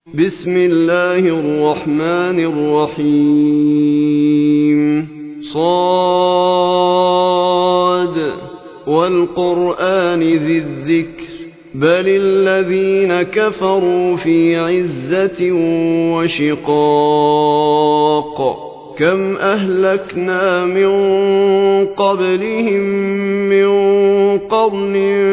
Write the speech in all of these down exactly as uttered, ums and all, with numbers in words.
بسم الله الرحمن الرحيم صاد والقرآن ذي الذكر بل الذين كفروا في عزة وشقاق كم أهلكنا من قبلهم من قرن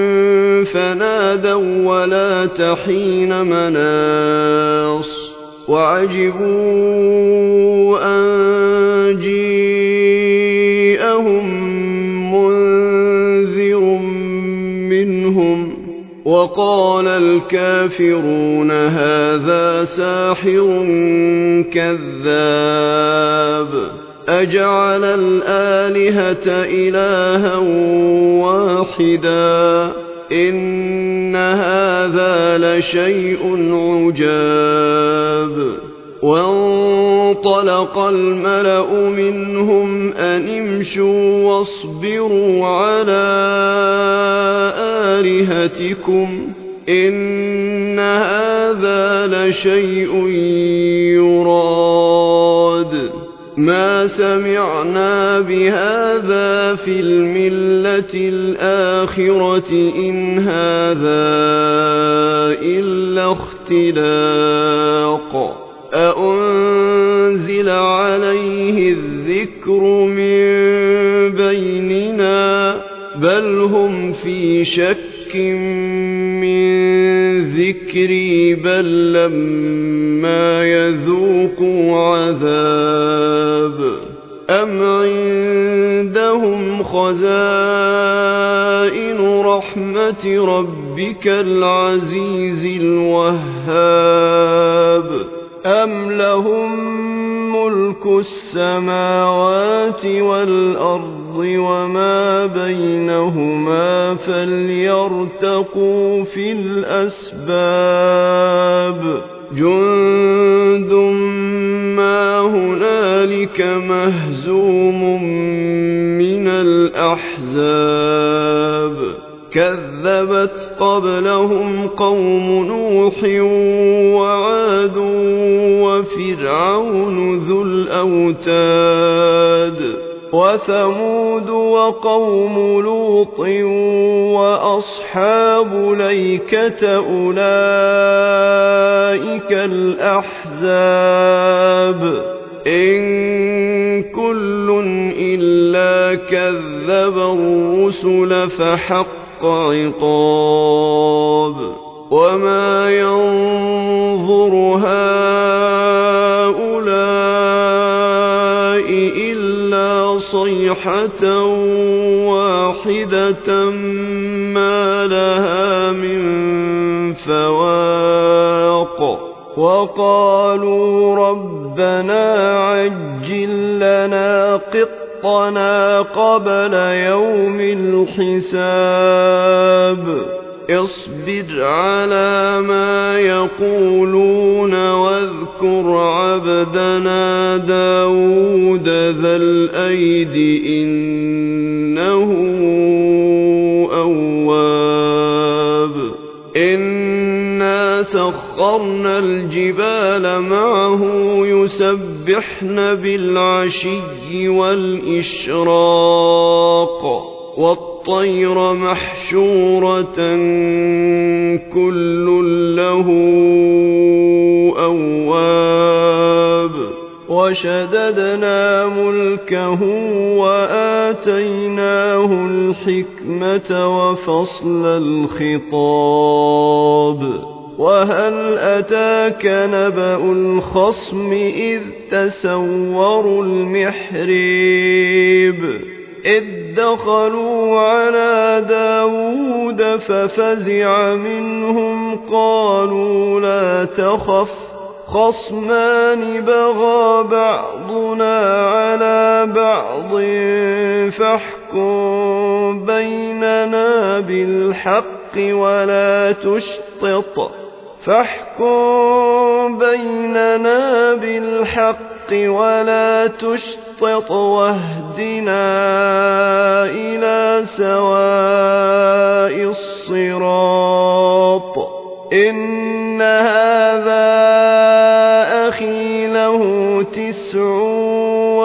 فنادوا ولا تحين مناص وعجبوا أن جيءهم منذر منهم وقال الكافرون هذا ساحر كذاب أجعل الآلهة إلها واحدا إن هذا لشيء عجاب وانطلق الملأ منهم أن امشوا واصبروا على آلهتكم إن هذا لشيء يراد ما سمعنا بهذا في الملة الآخرة إن هذا إلا اختلاق أأنزل عليه الذكر من بيننا بل هم في شك من ذكري بل لما يذوقوا عذاب أم عندهم خزائن رحمة ربك العزيز الوهاب أم لهم ملك السماوات والأرض وما بينهما فليرتقوا في الأسباب جند ما هنالك مهزوم من الأحزاب كذبت قبلهم قوم نوح وعاد وفرعون ذو الأوتاد وثمود وقوم لوط وأصحاب ليكة أولئك الأحزاب إن كل إلا كذب الرسل فحق عقاب وما ينظر هؤلاء إلا صيحة واحدة ما لها من فواق وقالوا ربنا عجل لنا قطنا قبل يوم الحساب اصبر على ما يقولون واذكر عبدنا داود ذا الأيد إنه أواب إنا سخرنا الجبال معه يسبحن بالعشي والإشراق والطير محشورة كل له أواب وشددنا ملكه وآتيناه الحكمة وفصل الخطاب وهل أتاك نبأ الخصم إذ تسوروا المحريب إذ دخلوا على داود ففزع منهم قالوا لا تخف خصمان بغى بعضنا على بعض فاحكم بيننا بالحق ولا تشطط فاحكم بيننا بالحق ولا تشطط واهدنا إلى سواء الصراط إن هذا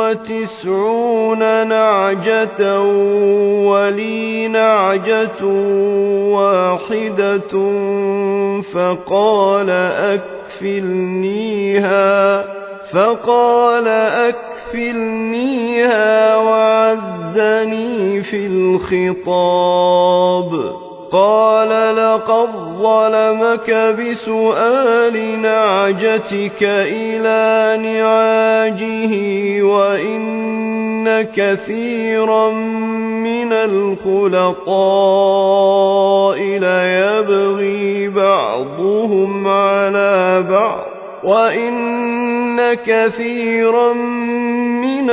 وتسعون نعجة ولي نعجة واحدة فقال أكفلنيها فقال أكفلنيها وعزني في الخطاب. قال لقد ظلمك بسؤال نعجتك إلى نعاجه وإن كثيرا من الخلطاء ليبغي بعضهم على بعض وإن كثيرا من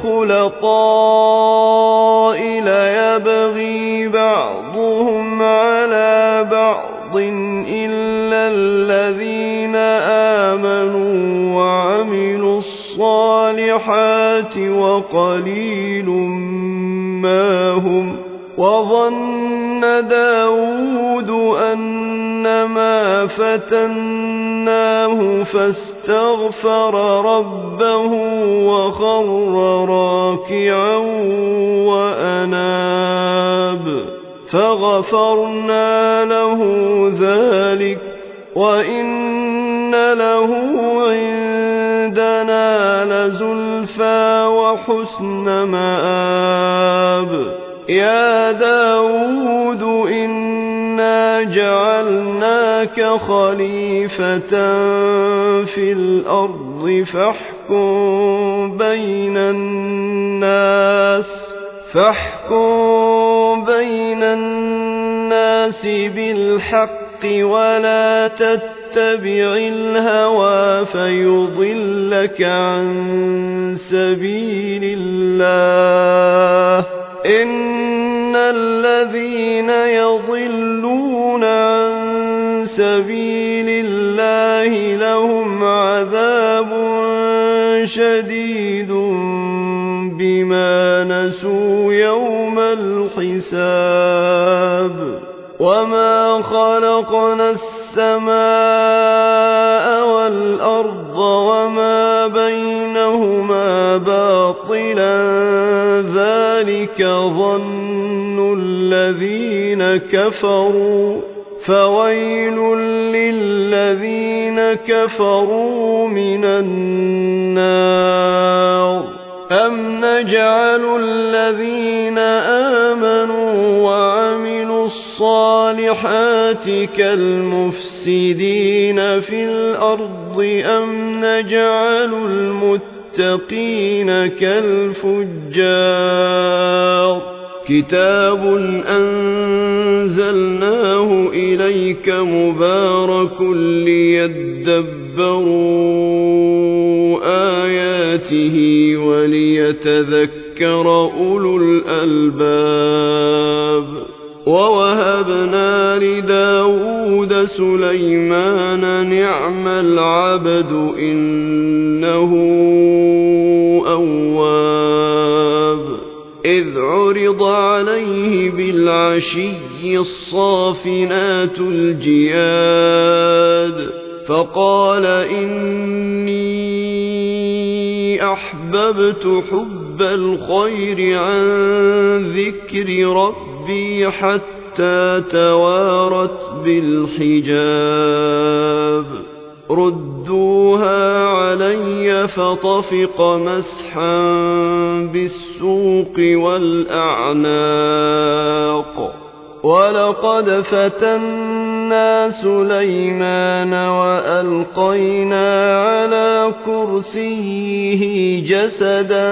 الخلطاء ليبغي بعضهم على بعض إلا الذين آمنوا وعملوا الصالحات وقليل ما هم. وظن داود أنما فتناه فاستغفر ربه وخر راكعا وأناب فغفرنا له ذلك وإن له عندنا لزلفى وحسن مآب. يا داود إنا جعلناك خليفة في الأرض فاحكم بين الناس فاحكم بين الناس بالحق ولا تتبع الهوى فيضلك عن سبيل الله. إن الذين يضلون عن سبيل الله لهم عذاب شديد بما نسوا يوم الحساب. وما خلقنا السماء والأرض وما بينهما باطلا ذلك ظن الذين كفروا فويل للذين كفروا من النار. أم نجعل الذين آمنوا وعملوا الصالحات كالمفسدين في الأرض أم نجعل المتقين كالفجار. كتاب أنزلناه إليك مبارك ليدبروا آياته وليتذكر أولو الألباب. ووهبنا لداود سليمان نعم العبد إنه أواب. إذ عرض عليه بالعشي الصافنات الجياد فقال إني أحببت حب الخير عن ذكر ربي حتى توارت بالحجاب. ردوها علي فطفق مسحا بالسوق والأعناق. ولقد فتنا سليمان وألقينا على كرسيه جسدا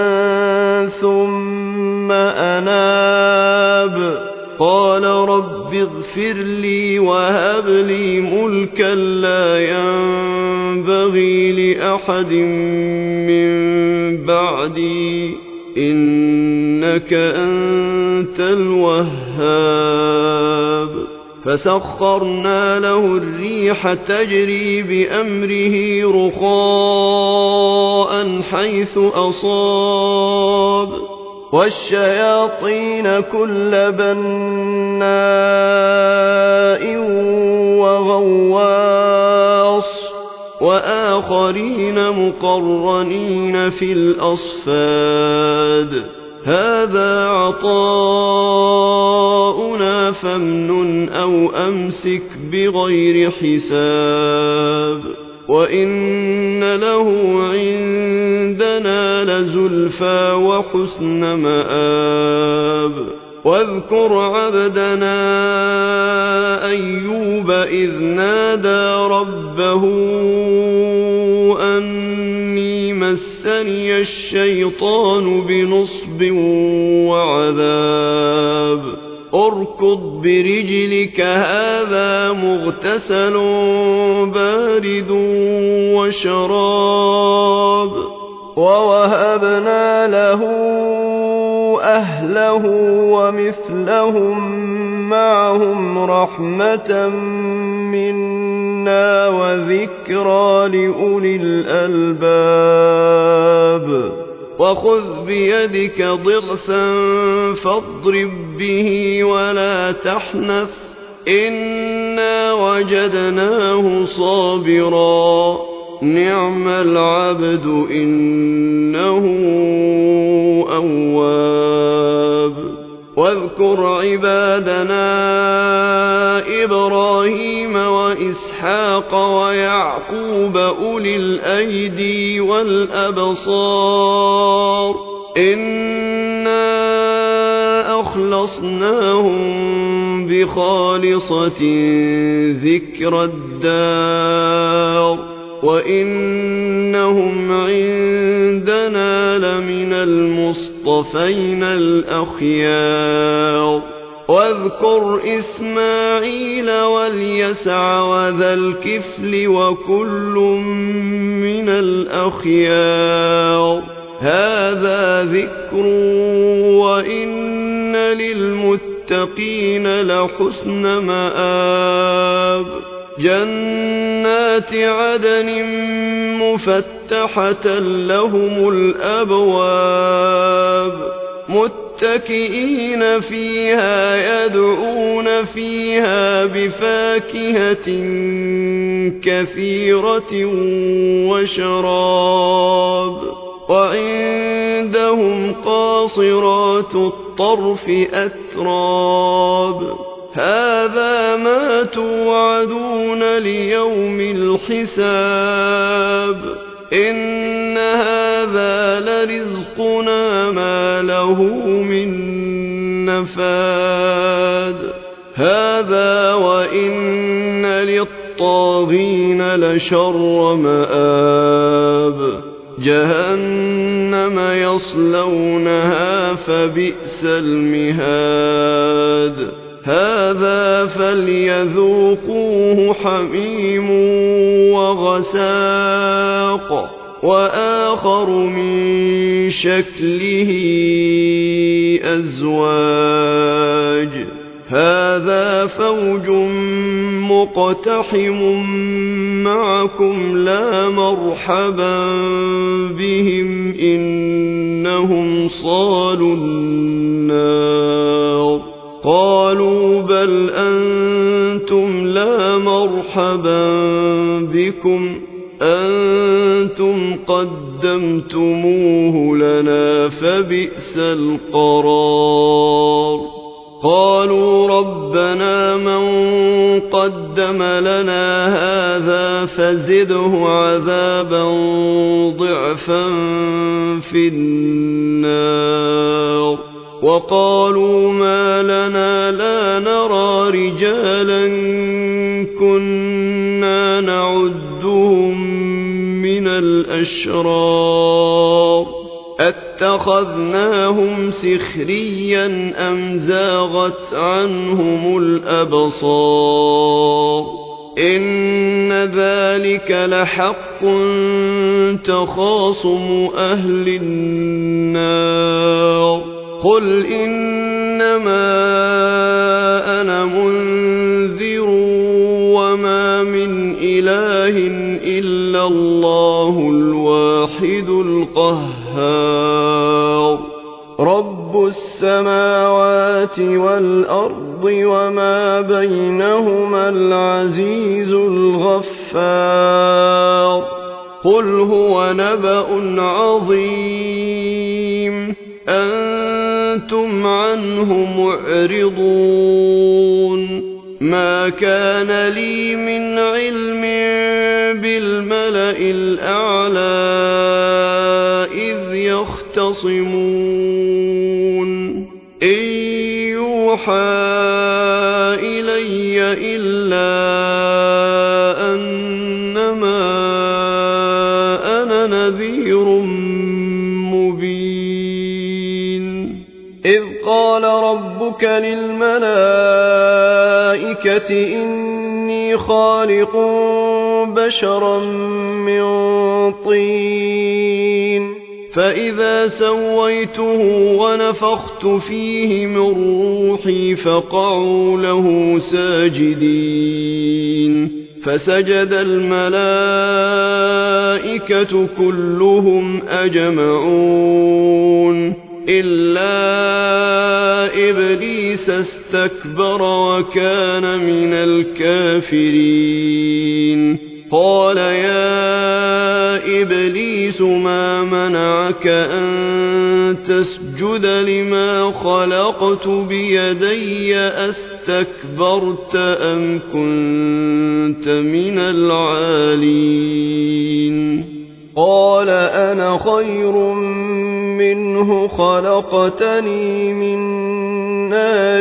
ثم أناب. قال رب اغفر لي وهب لي ملكا لا ينبغي لأحد من بعدي إنك أنت الوهاب. فسخرنا له الريح تجري بأمره رخاء حيث أصاب والشياطين كل بناء وغواص وآخرين مقرنين في الأصفاد هذا عطاؤنا فامنن أو أمسك بغير حساب وإن له عندنا لزلفى وحسن مآب واذكر عبدنا أيوب إذ نادى ربه أني مسني الشيطان بنصب وعذاب اركض برجلك هذا مغتسل بارد وشراب ووهبنا له أهله ومثلهم معهم رحمة منا وذكرى لأولي الألباب وخذ بيدك ضغثا فاضرب به ولا تحنث إنا وجدناه صابرا نعم العبد إنه أواب واذكر عبادنا إبراهيم وإسحاق ويعقوب أولي الأيدي والأبصار إنا أخلصناهم بخالصة ذكر الدار وإنهم عندنا لمن المصطفين الأخيار واذكر إسماعيل واليسع وذا الكفل وكل من الأخيار هذا ذكر وإن للمتقين لحسن مآب جنات عدن مفتحة لهم الأبواب متكئين فيها يدعون فيها بفاكهة كثيرة وشراب وعندهم قاصرات الطرف أتراب هذا ما توعدون ليوم الحساب إن هذا لرزقنا ما له من نفاد هذا وإن للطاغين لشر مآب جهنم يصلونها فبئس المهاد هذا فليذوقوه حميم وغساق وآخر من شكله أزواج هذا فوج مقتحم معكم لا مرحبا بهم إنهم صالوا النار قالوا بل أنتم لا مرحبا بكم أنتم قدمتموه لنا فبئس القرار قالوا ربنا من قدم لنا هذا فزده عذابا ضعفا في النار وقالوا ما لنا لا نرى رجالا كنا نعدهم من الأشرار اتخذناهم سخريا أم زاغت عنهم الأبصار إن ذلك لحق تخاصم أهل النار قل إنما أنا منذر وما من إله إلا الله الواحد القهار رب السماوات والأرض وما بينهما العزيز الغفار الكفار قل هو نبأ عظيم أنتم عنه معرضون ما كان لي من علم بالملأ الأعلى إذ يختصمون إن يوحى إلي إلا أنما أنا نذير مبين إذ قال ربك للملائكة إني خالق بشرا من طين فإذا سويته ونفخت فيه من روحي فقعوا له ساجدين فسجد الملائكة كلهم أجمعون إلا إبليس استكبر وكان من الكافرين قال يا إبليس ما منعك أن تسجد لما خلقت بيدي أستكبرت أم كنت من العالين قال أنا خير منه خلقتني من نار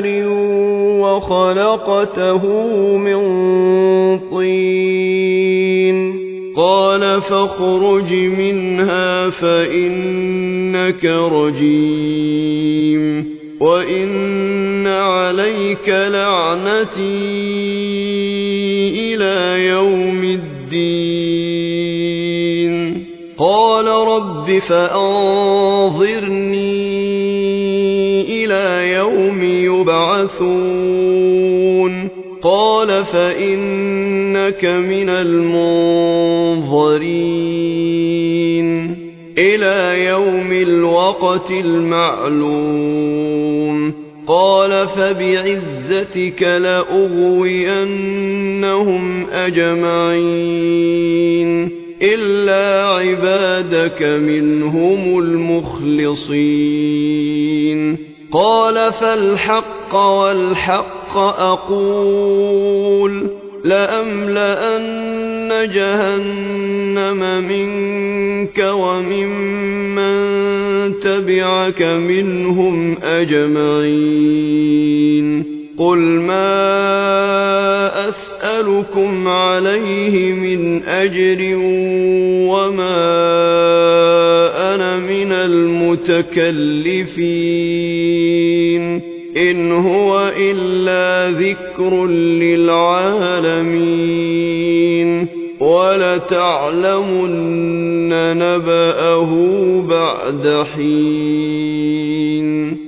وخلقته من طين قال فاخرج منها فإنك رجيم وإن عليك لعنتي إلى يوم الدين قال رب فأنظرني إلى يوم يبعثون قال فإنك من المنظرين إلى يوم الوقت المعلوم قال فبعزتك لأغوينهم أجمعين إلا عبادك منهم المخلصين قال فالحق والحق أقول لأملأن جهنم منك وممن تبعك منهم أجمعين قل ما أسألكم عليه من أجر وما أنا من المتكلفين إن هو إلا ذكر للعالمين ولتعلمن نبأه بعد حين